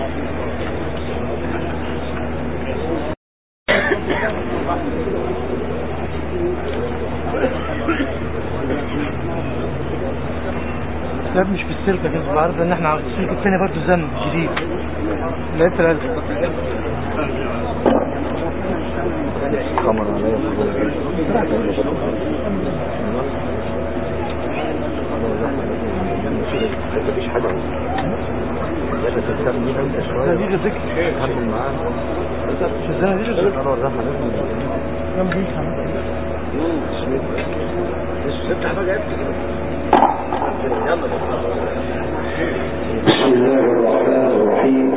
لا مش في السلك كده، بعرف ان احنا على السلك الثاني برضه زن جديد. لقيت الألف قمر عليه مفيش حاجة لازم تستخدم انت شوية دي ذكر تكمل معاه مش الزنة دي ذكر. انا الرحمة لازم لا مفيش حاجة. بسم الله الرحمن الرحيم.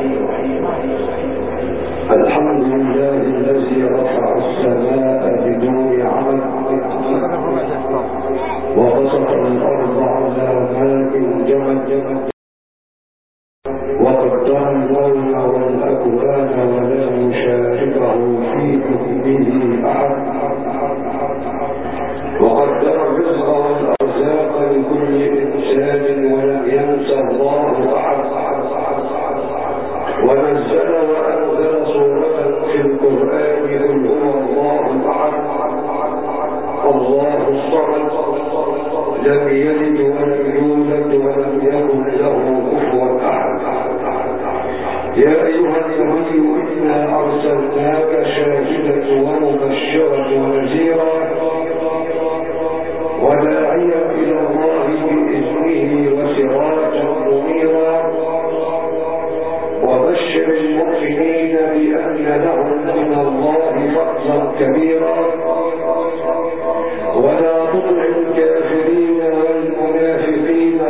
الحمد لله الذي رفع السماء بدون عمل وبسط الأرض على ماء جمد وقدر اللون والأكوان ولم يشاركه في حكمه أحد وقدر الرزق والأرزاق لكل إنسان ولم ينس الله أحد ونزل وأنزل سورة في القرآن قل هو الله أحد الله الصمد لم يلد ولم يولد ولم يكن له كفوا أحد. يا أيها النبي إنا أرسلناك شاهدا ومبشرا ونذيرا وداعيا إلى الله بإذنه وسراجا منيرا وبشر المؤمنين بأن لهم من الله فضلا كبيرا ولا تطع الكافرين والمنافقين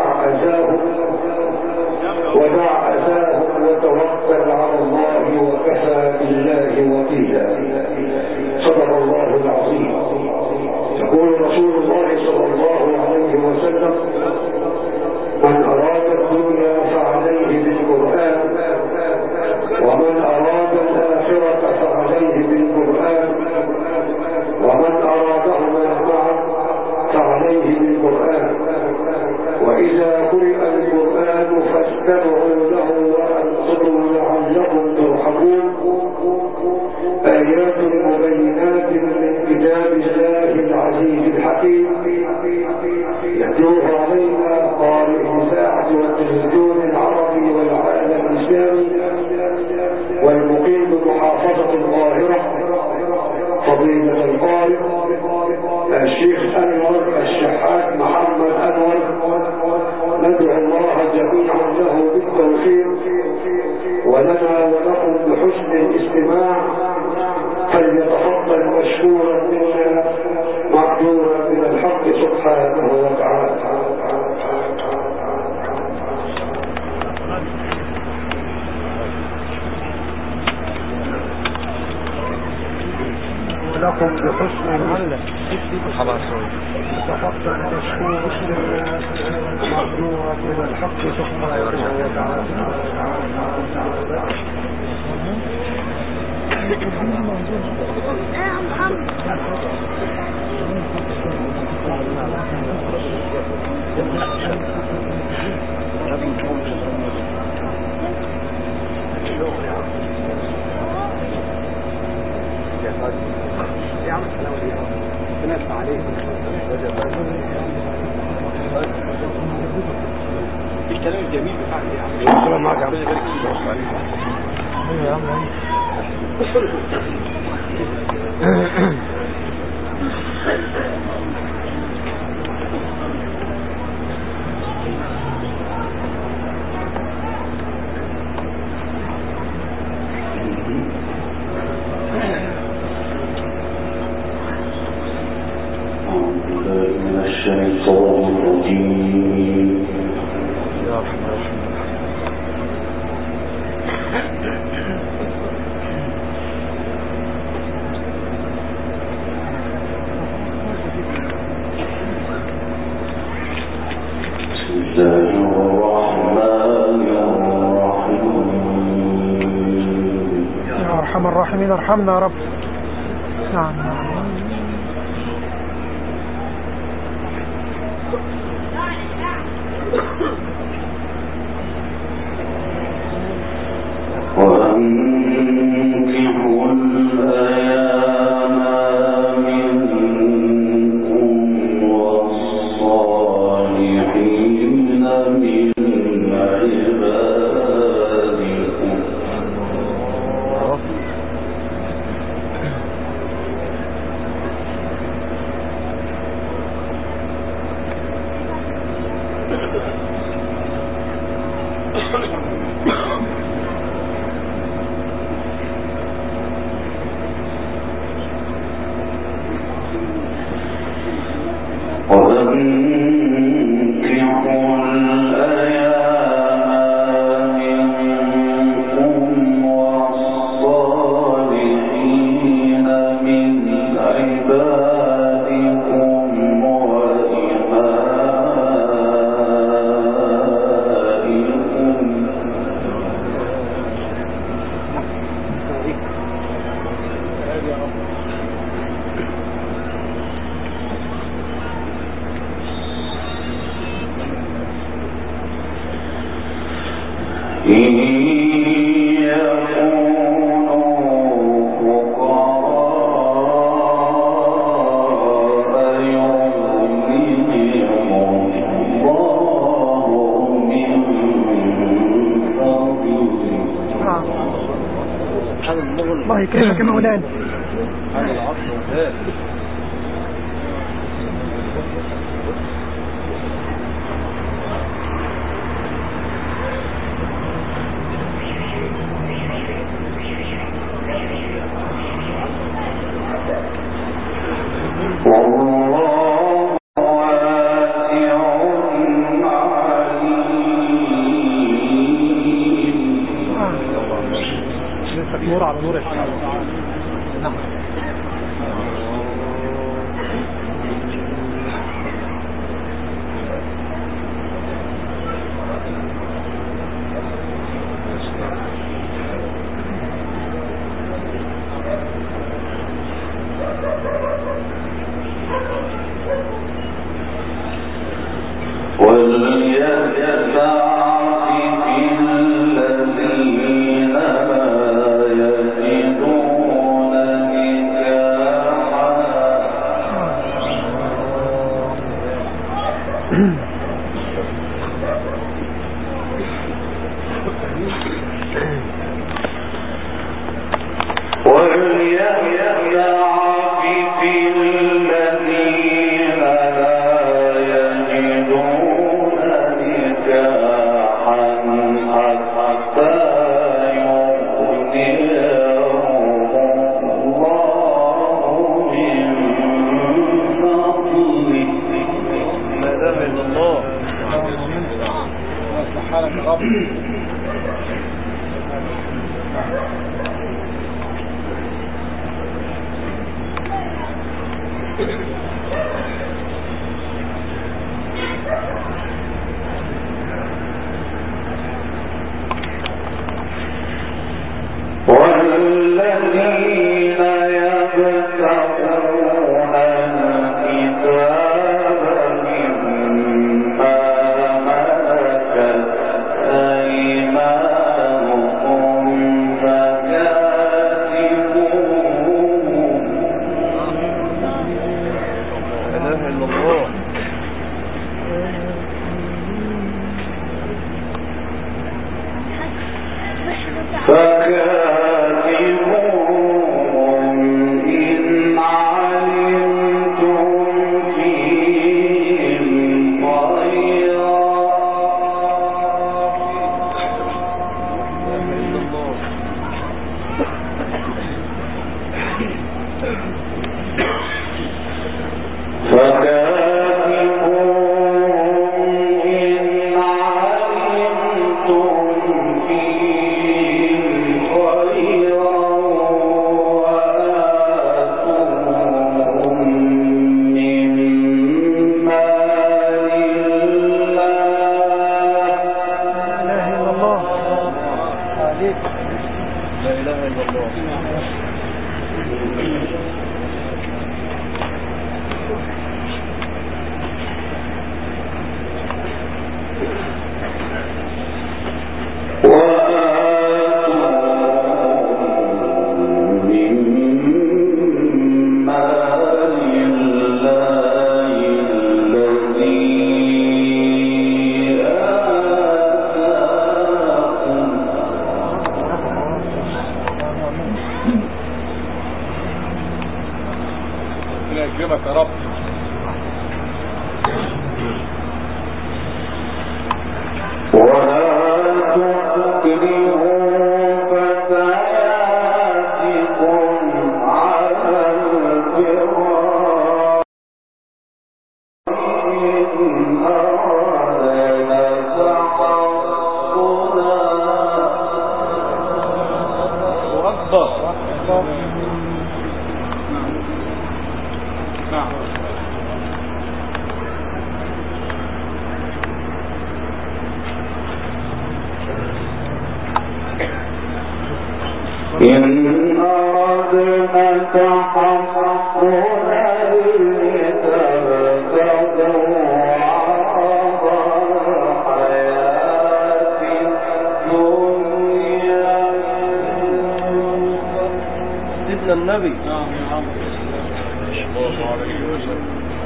ودع أذاهم وتوكل على الله وكفى بالله وكيلا. صدق الله العظيم. يقول رسول الله صلى الله عليه وسلم من أراد الدنيا فعليه بالقرآن ومن أراد الآخرة فعليه بالقرآن ومن أرادهما معا فعليه بالقرآن وإذا قرئ القرآن فاستمعوا له وأنصتوا لعلكم ترحمون. آيات مبينات من كتاب الله العزيز الحكيم يتلوها علينا قارئ الإذاعة والتلفزيون العربي والعالم الإسلامي والمقيم بمحافظة القاهرة فضيلة القارئ الشيخ أنور الشحات محمد أنور. ندعو الله جميعا له بالتوفيق ولنا ولكم بحسن الاستماع فليتفضل مشكورا منا معذورا من الحق سبحانه وتعالى. لكم بحسن الملة تفضل مشكورا منا معذورا من الحق سبحانه وتعالى. الكلام الجميل بتاعك السلام معك يا عم. يا عم من الشيطان الرجيم. يا رحمة بسم الله الرحمن الرحيم. يا أرحم الراحمين ارحمنا يا رب. نعم الله يكرمك يا مولانا. هذا العصر وذاك نور على نور. يكرمك يا رب. إن أردنا تحصنا لتبتغوا عرض الحياة الدنيا. سيدنا النبي صلى الله عليه وسلم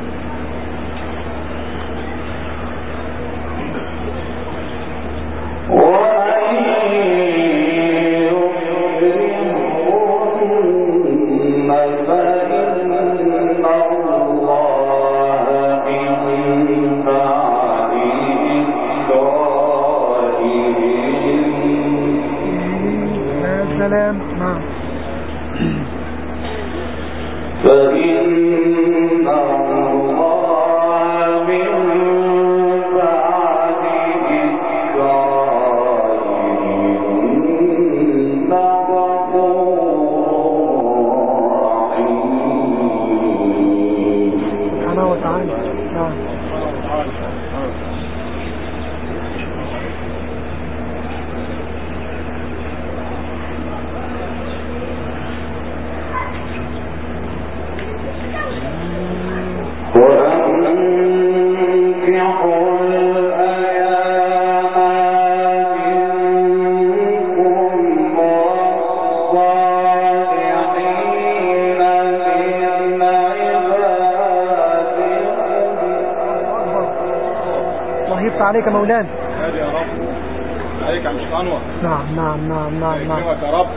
عليك مولانا. يا رب عليك يا مش أنور. نعم نعم نعم نعم نعم يا رب.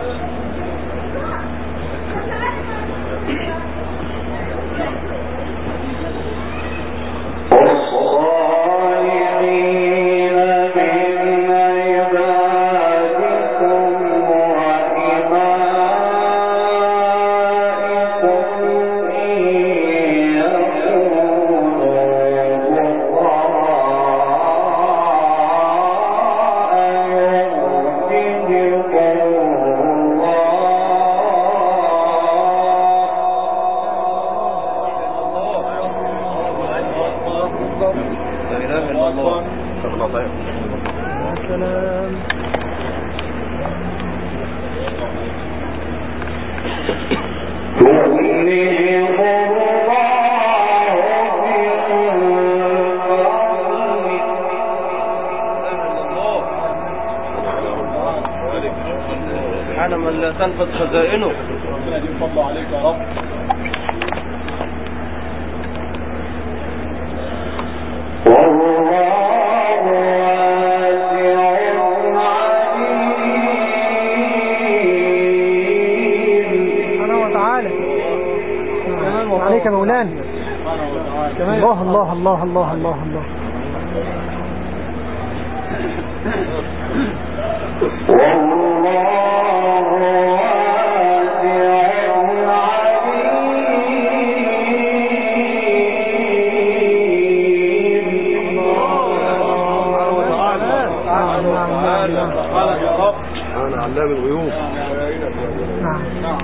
من لا تنفذ خزائنه. ربنا يديم فضله عليك يا رب. سبحانه وتعالى. عليك مولانا. الله الله الله الله الله الله. علام الغيوب. نعم نعم.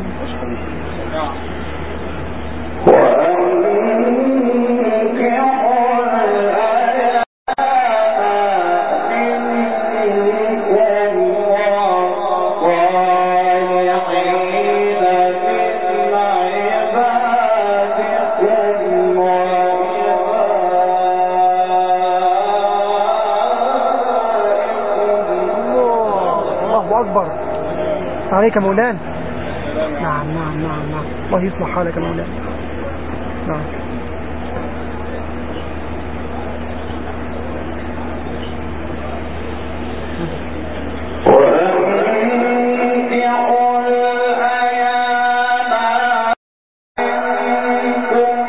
عليك مولانا. نعم نعم نعم نعم. الله يصلح حالك مولانا. نعم. وأنكحوا الأيام منكم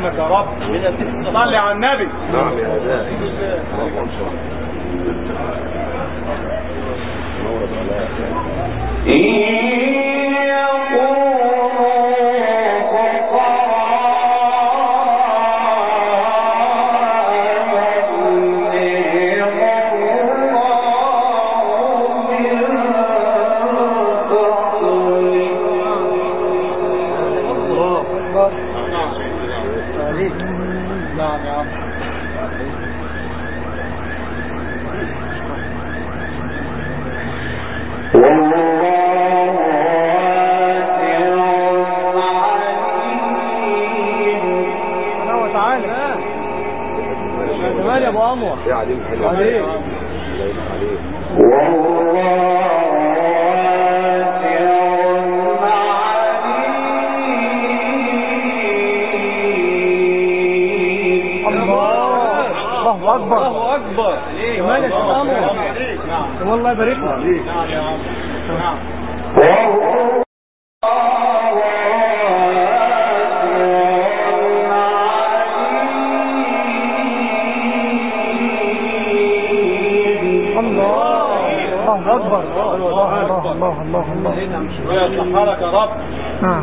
يكرمك يا رب. صلي على النبي. نعم يا داعي. يا ابو انور يا عليم حلو عليك عليك الله اكبر الله اكبر. كمان يا شيخ انور. نعم والله يبارك لك. نعم يا عم. نعم. الله اكبر. الله الله الله الله الله. ويصلح حالك يا رب. نعم.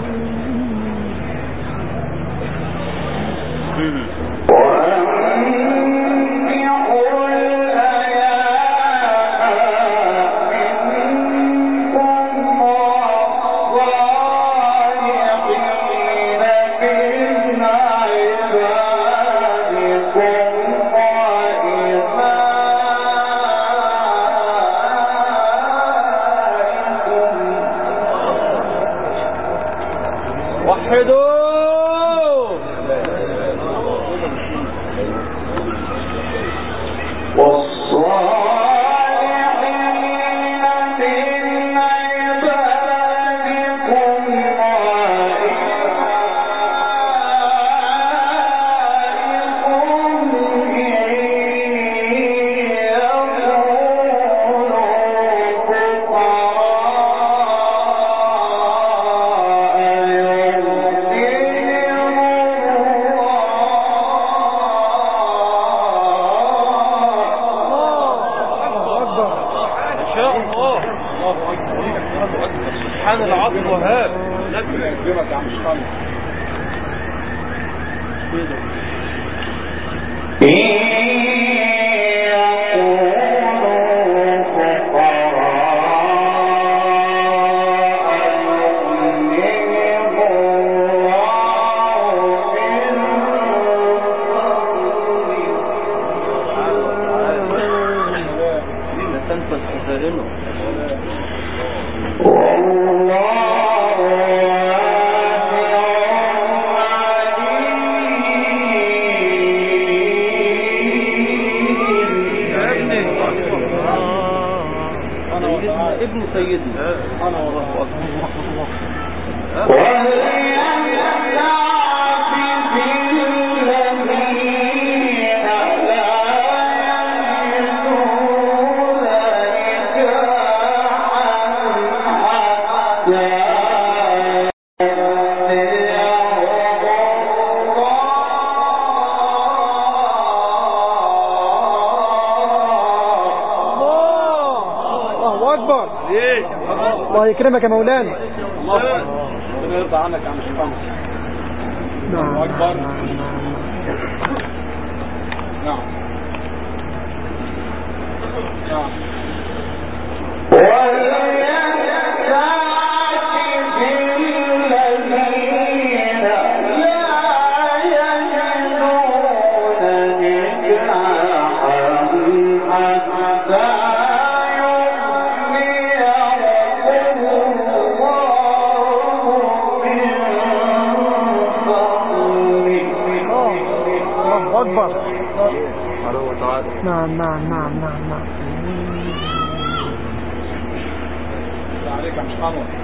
الله يكرمك يا مولانا. الله يرضى عنك يا عم شيخ. نعم اكبر. نعم نعم. نعم نعم نعم نعم نعم. عليك يا عم شيخ انور.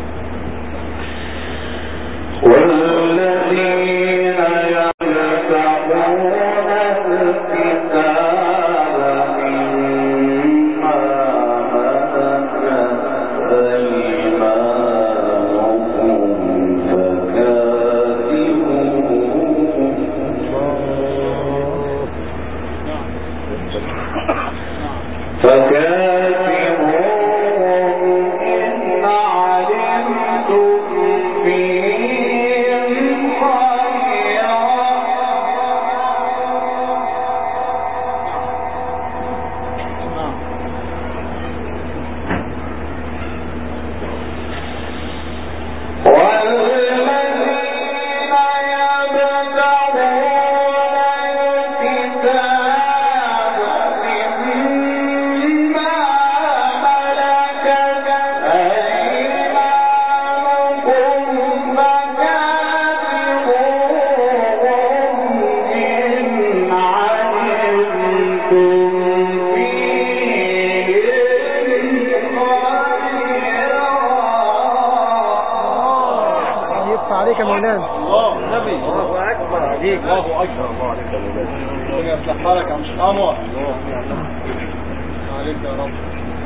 والذين يبتغون عليك يا مولانا. الله النبي الله اكبر عليك. الله اكبر. الله عليك يا مولانا. ربنا يصلح حالك يا مش انور. عليك يا رب.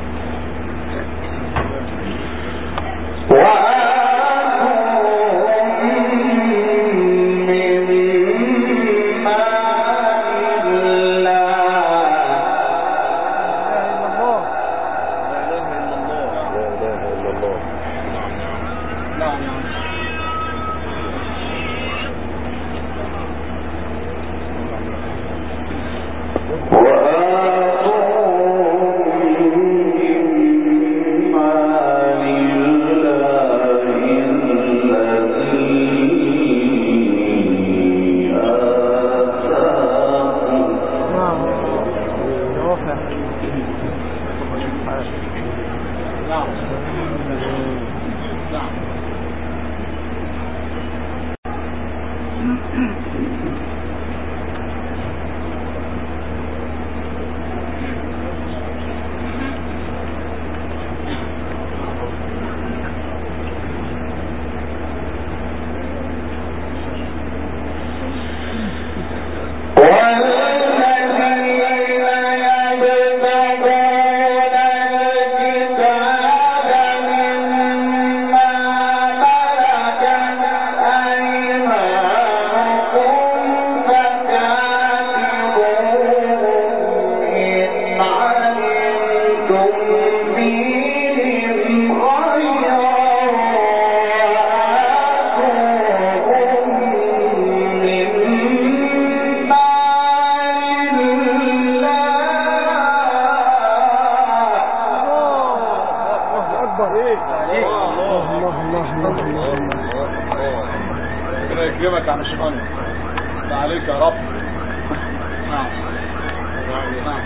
يكرمك يا مش انور. عليك يا رب. نعم نعم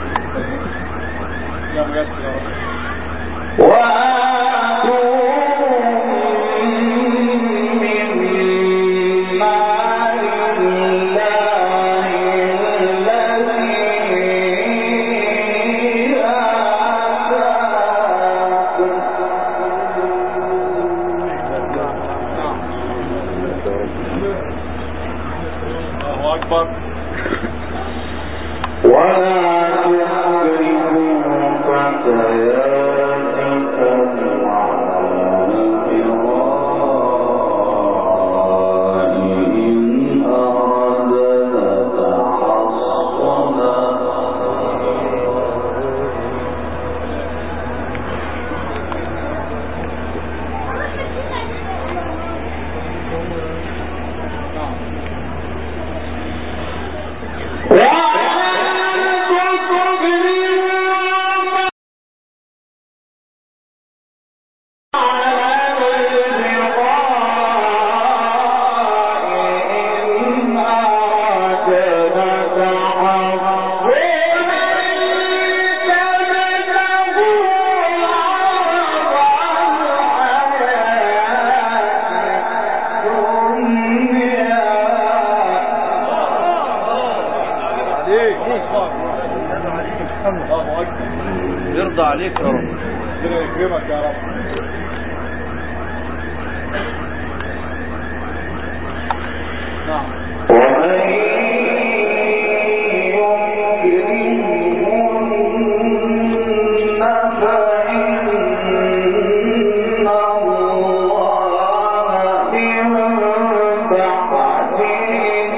يا ميسر يا رب. يرضى عليك يا رب. ربنا يكرمك يا رب. نعم.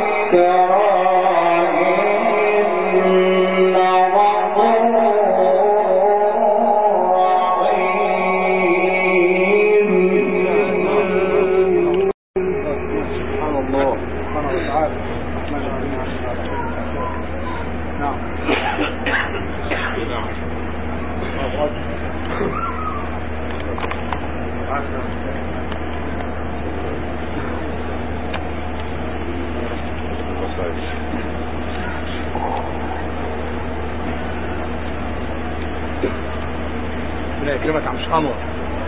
Oh ربنا يكرمك يا عم شيخ انور.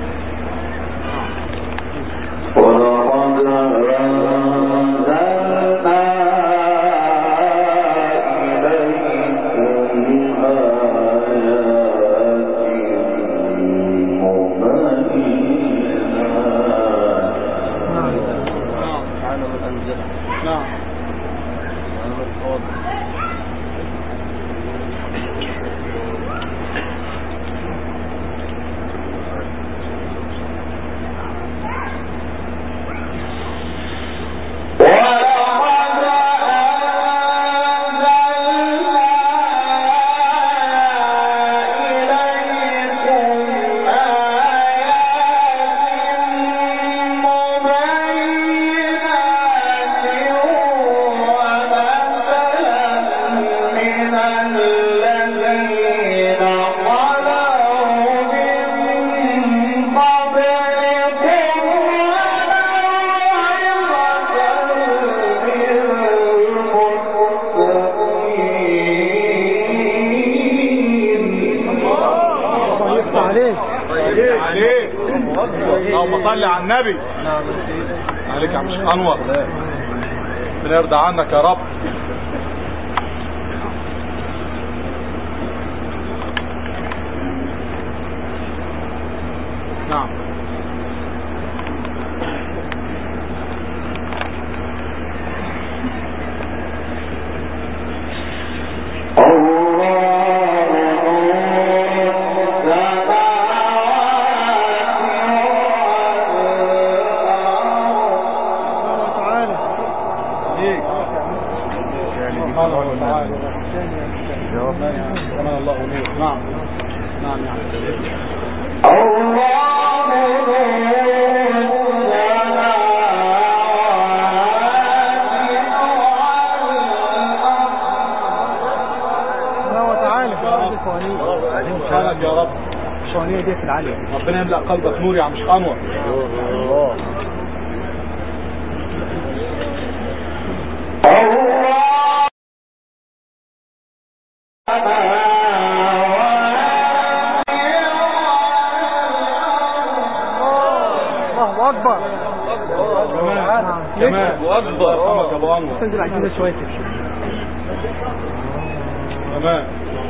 اللهم صل على النبي. عليك يا عم شيخ انور، بنرضى عنك يا رب. نعم. ربنا يملأ قلبك نور يا عم شيخ انور. الله اكبر. كمان واكبر. رحمك ابو انور. تنزل عايزين شويه تمام.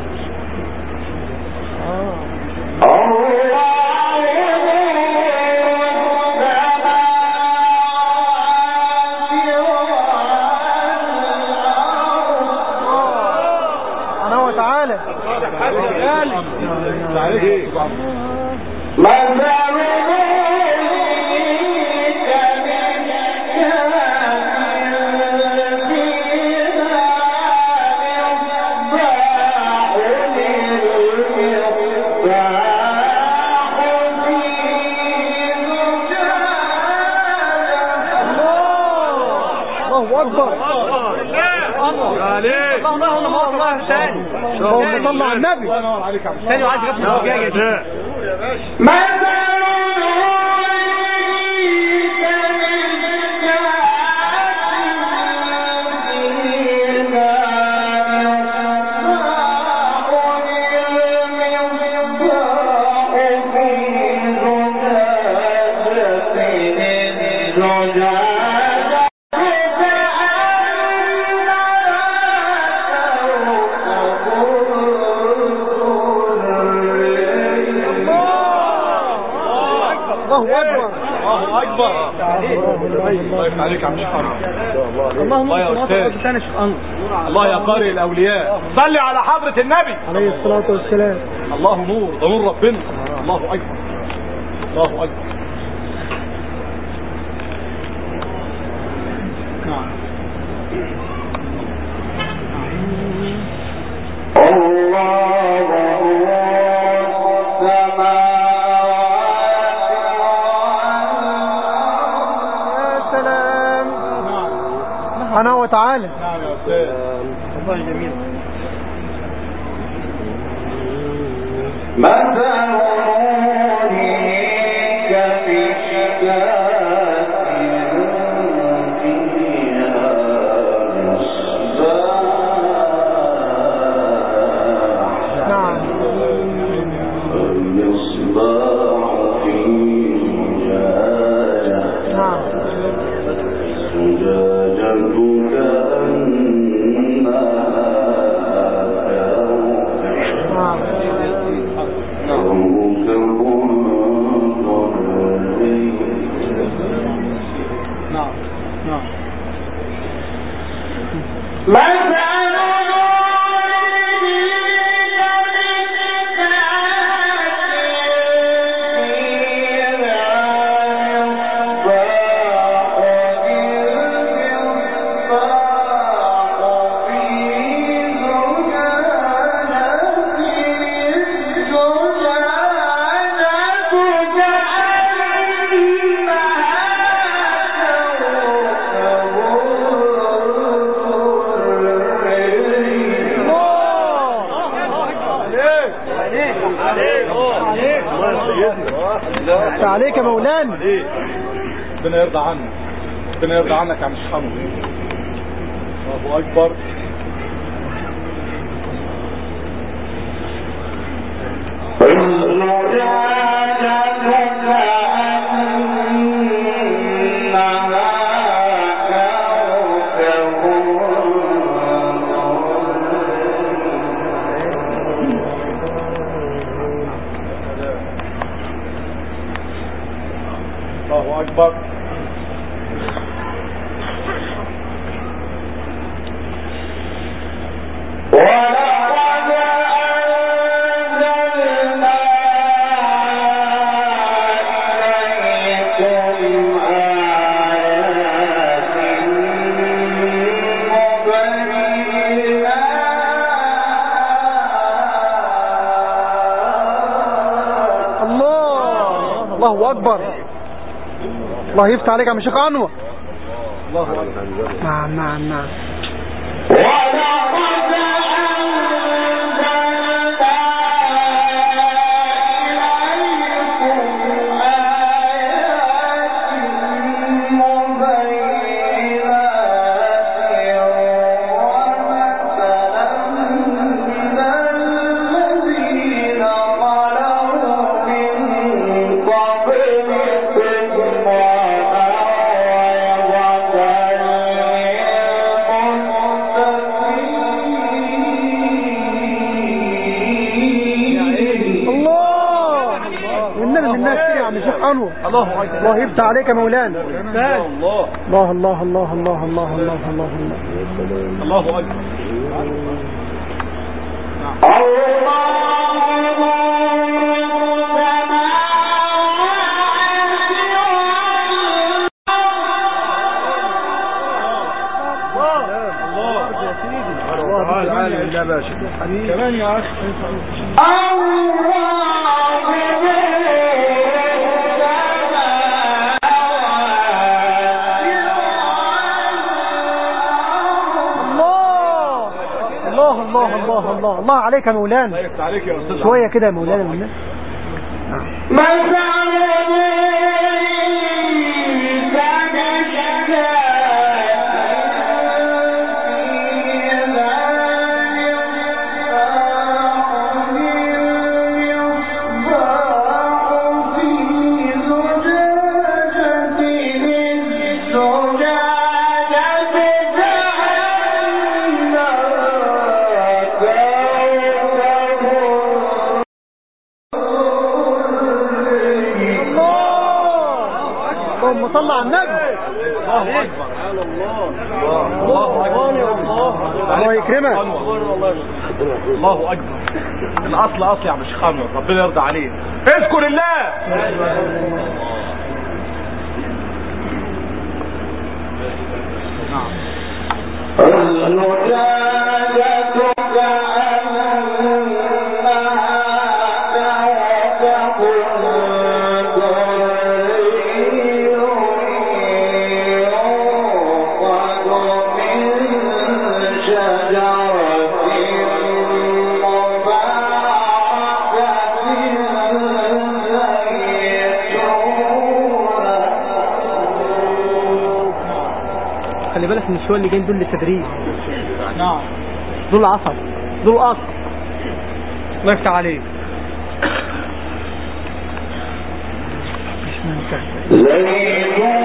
صلى على النبي. ثاني وعايز يغفل الجاجة عليك يا عم شيخ انور. الله يا استاذ. الله يا قارئ الاولياء، صلي على حضرة النبي عليه الصلاة والسلام. الله نور، ده نور ربنا. الله اكبر. الله اكبر. نعم. سبحانه وتعالى. نعم يا أستاذ. الله جميل. نعم. عليك يا مولانا. ربنا يرضى عنك، ربنا يرضى عنك يا عم الشيخ حمد. الله اكبر. الله اكبر. الله اكبر. الله يفتح عليك يا عم الشيخ انور. الله اكبر. نعم. الله يفتح عليك يا مولانا. الله الله الله الله الله الله الله الله اكبر. كمان يا اخي. الله عليك يا مولانا. عليك يا استاذ. شويه كده يا مولانا من الناس. اللهم صل على النبي. الله اكبر. الله يكرمك. الله اكبر. الاصل اصل يا عم الشيخ حمد، ربنا يرضى عليك. اذكر الله. خلي بالك من الشوية اللي جايين دول للتدريب. نعم. دول عصب، دول قصر. الله يفتح عليك. مش منكسر.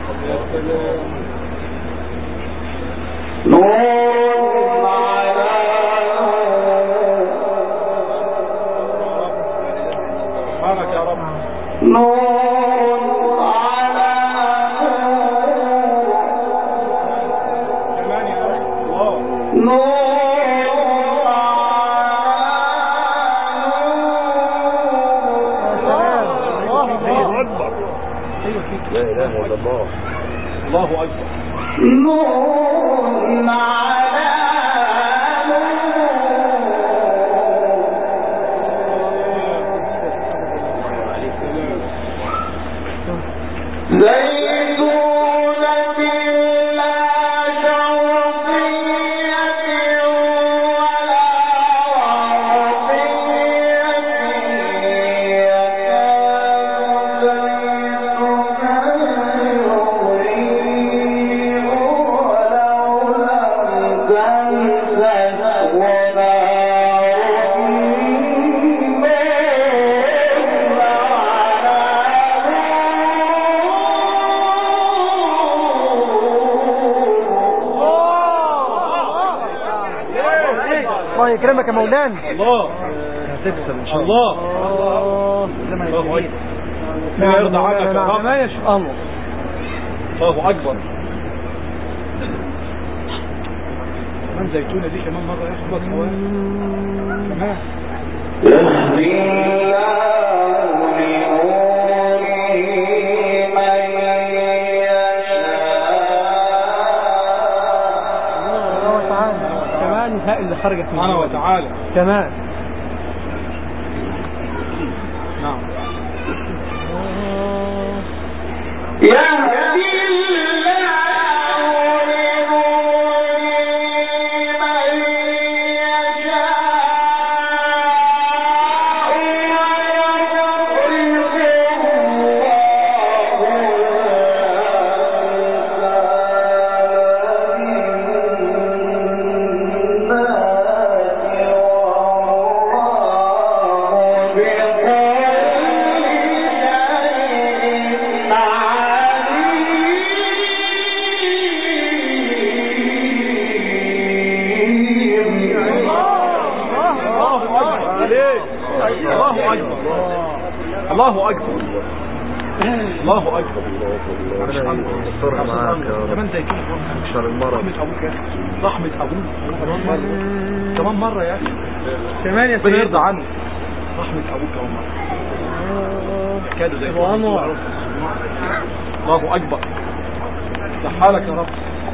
يكرمك يا مولانا. الله هتكسب ان شاء الله. الله لا يرضى عنك يا رب. ما يشاء الله. الله اكبر. كمان زيتونه دي كمان مره يا اخي كمان اللي خرجت سبحانه وتعالى كمان. نعم. الله اكبر. الله اكبر. ربنا معاك يا رب. كمان زيتون شر المرض. رحمة ابوك يا اخي. رحمة ابوك كمان مرة يا اخي. كمان يا سيدي يرضى عنك. رحمة ابوك كمان مرة. كادوا زيتون. الله اكبر. صحالك يا رب.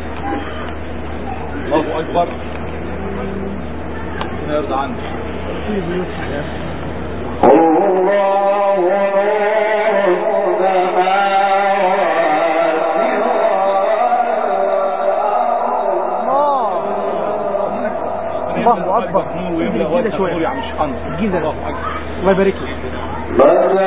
الله اكبر. ربنا يرضى عنك. الله اكبر. الجيزة شوية يا عم شحان. الجيزة. الله اكبر. الله يبارك لك.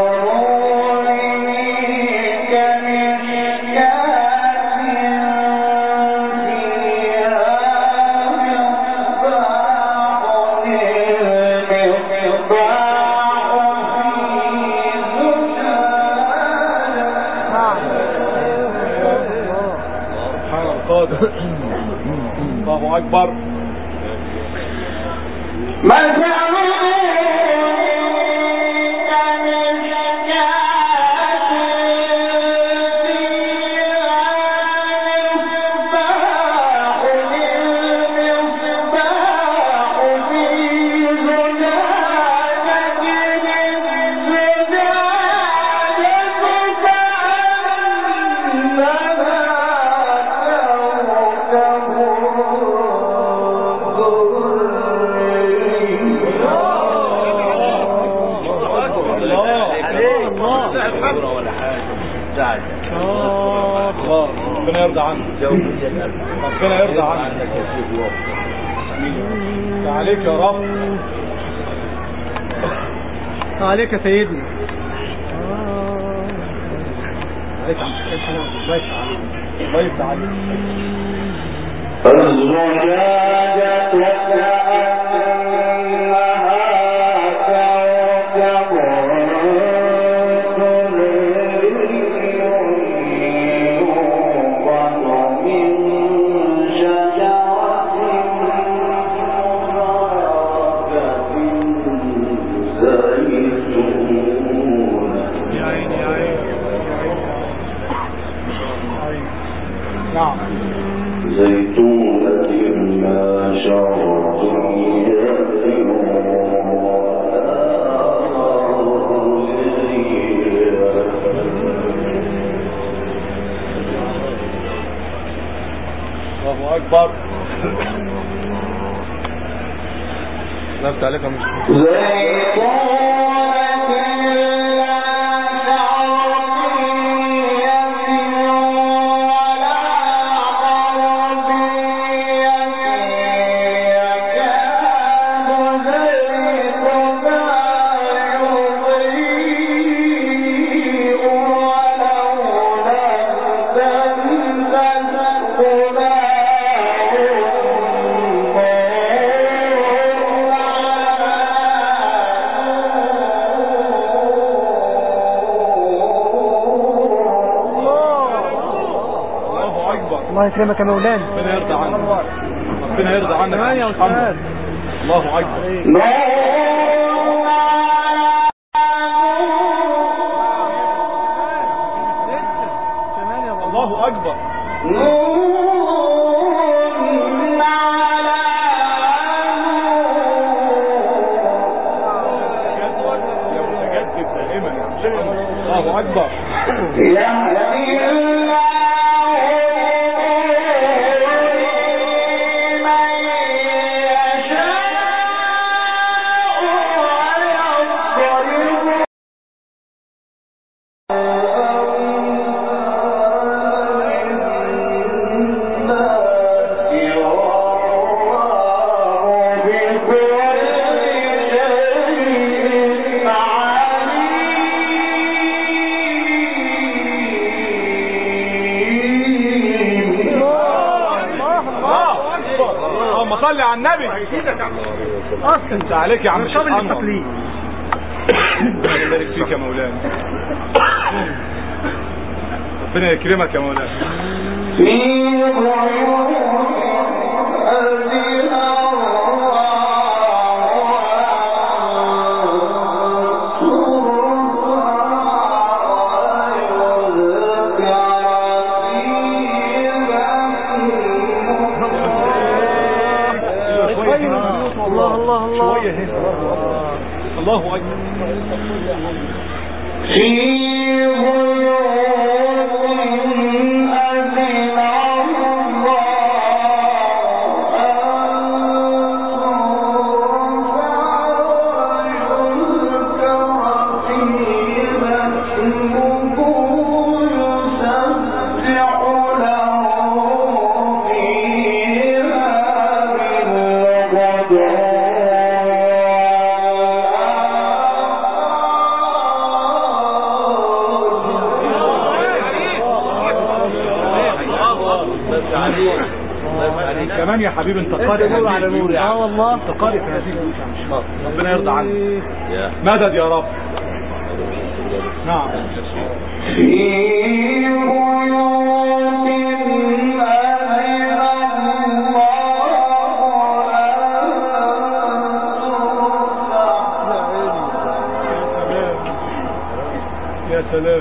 الله اكبر. ربنا يرضى عنك. ربنا يرضى عنك. عليك يا رب. عليك يا سيدنا. عليك يا عم. الله يفتح عليك. نعم. زيتونة لا شرقية الله أكبر. نفت عليك مش الله يكرمك يا مولانا. ربنا يرضى عنك. ربنا يرضى عنك يا أستاذ. الله أكبر. الله أكبر. متجدد دائما يا شيخ. الله أكبر. صلي على النبي. انت عليك يا عم الشيخ انور. ربنا يبارك فيك يا مولانا. ربنا يكرمك يا مولانا. الله أكبر. كمان يا حبيبي انت قارئ على نور. والله انت قارئ في هذه البيوت. ربنا يرضى عنك. مدد يا رب. نعم. يا سلام.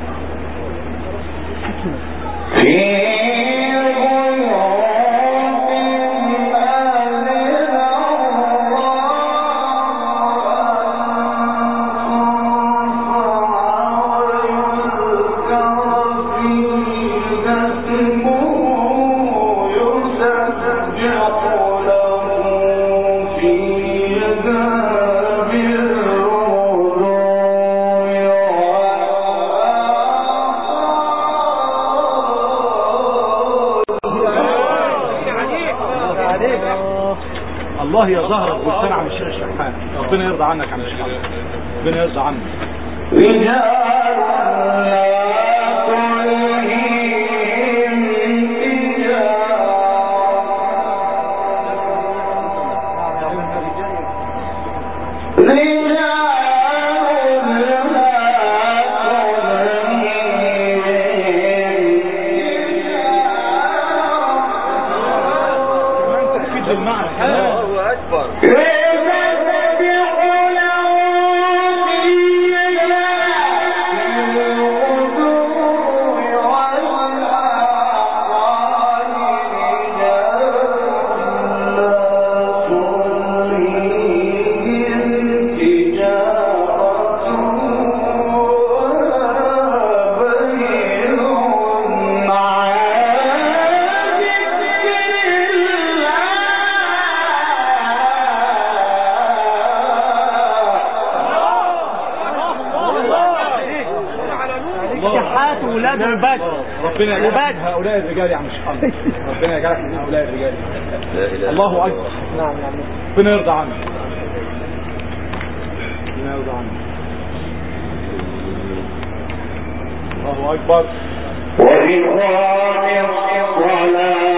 الله يا زهرة بلسان عم الشيخ الشحات. ربنا يرضى عنك عم الشيخ. ربنا يرضى عنك. الله أكبر. شحات وولاده وبس. ربنا يجعلك من هؤلاء الرجال يا عم محمد. ربنا يجعلك من هؤلاء الرجال. الله اكبر. نعم. ربنا يرضى عنك. ربنا يرضى عنك. الله اكبر. وإقام الصلاة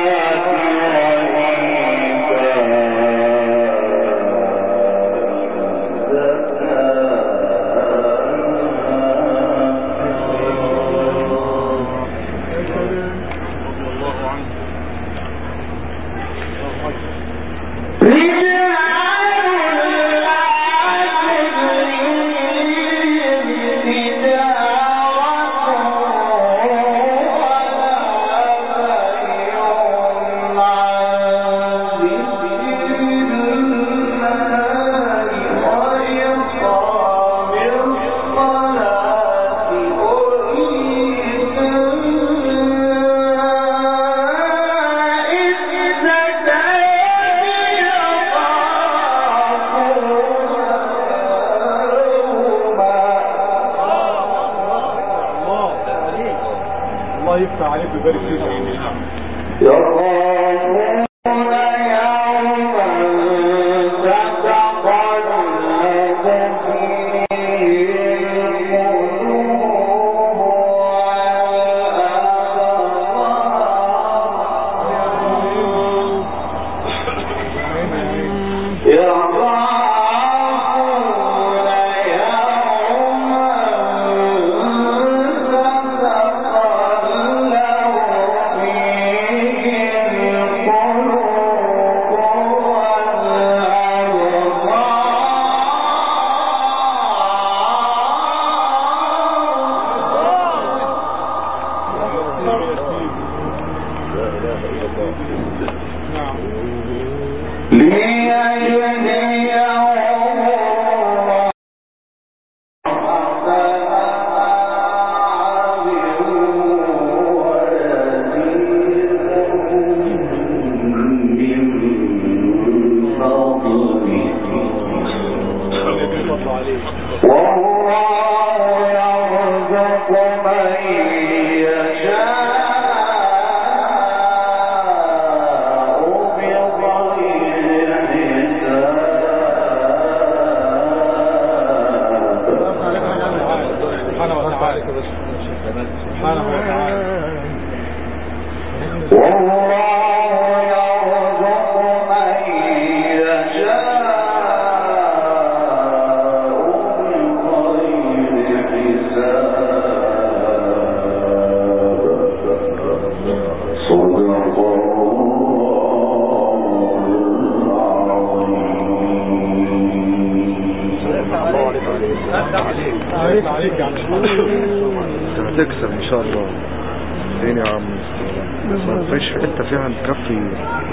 هتكسب ان شاء الله. فين يا عم؟ بس ما فيش حته فيها تكفي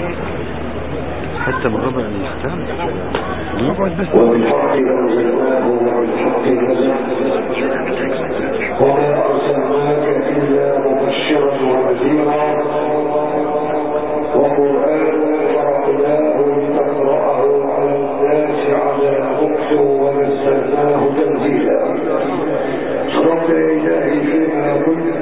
حته من ربع الختام. وبالحق أنزلناه وبالحق نزل وما أرسلناك إلا مبشرا ونذيرا وقرآنا فرقناه لتقرأه على الناس على مكث ونزلناه تنزيلا. صدقت إلهي فيما قلت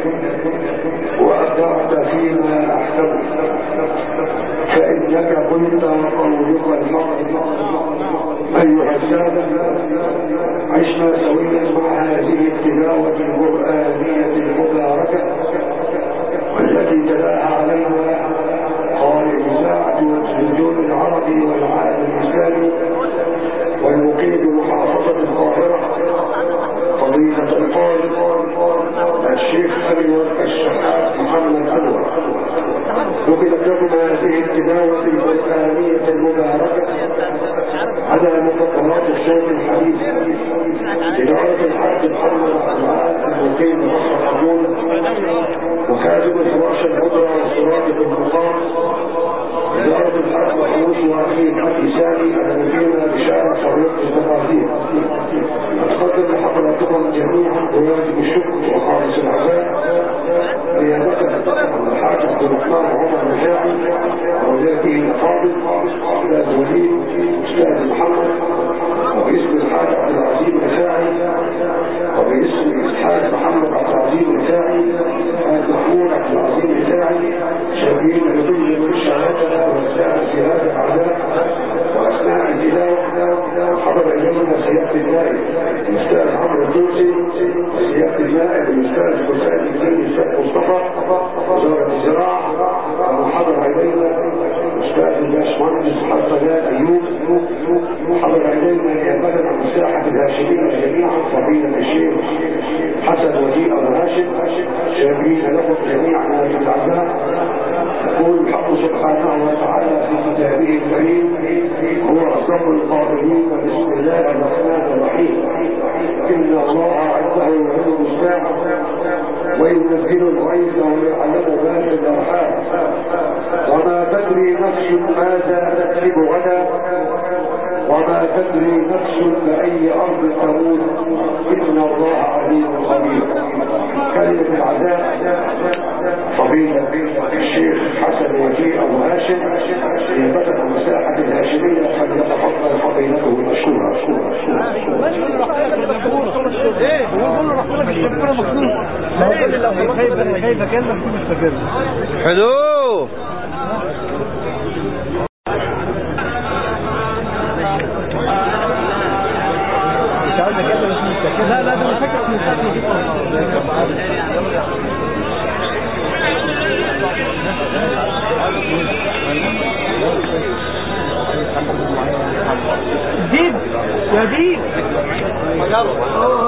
وأدعت فيما أحسنت فإنك قلت قولك الحق. أيها السادة، عشنا سويا مع هذه التلاوة القرآنية المباركة والتي تلاها علينا قارئ إذاعة والتلفزيون العربي والعالم الإسلامي والمقيم بمحافظة القاهرة فضيلة القارئ الشيخ أنور الشحات محمد أنور. نقلت لكم هذه التلاوة القرآنية المباركة على مفكرات الشيخ الحديث إدارة الحاج محمد عبد المقيم بمصر حمود وكاتب فراش الهدرة والسرادة المقام إدارة الحاج محمود وأخيه الحاج سامي المقيم بشارع صريق التفاصيل. أتقدم لحضراتكم جميعا ويجب الشكر وخالص العزاء ليادة الحاج عبد الرحمن عمر الرفاعي ووزارته الأفاضل أستاذ وليد أستاذ محمد وباسم الحاج عبد العزيز الرفاعي وباسم الحاج محمد عبد العزيز فضيلة الشيخ حسن وجيه أبو هاشم شاكرين لكم جميعا في العزاء. يقول الحق سبحانه وتعالى في كتابه الكريم هو أصدق القائلين بسم الله الرحمن الرحيم إن الله عنده علم الساعة وينزل الغيث ويعلم ما في الأرحام وما تدري نفس ماذا تكسب غدا وما تدري نفس بأي أرض تموت إن الله عليم خبير. كلمة العزاء فضيلة الشيخ حسن وجيه أبو هاشم يفتح المساحة الهاشمية فليتفضل فضيلته مشكورا. حلو. لا لا ده فكرة من زيد يا زيد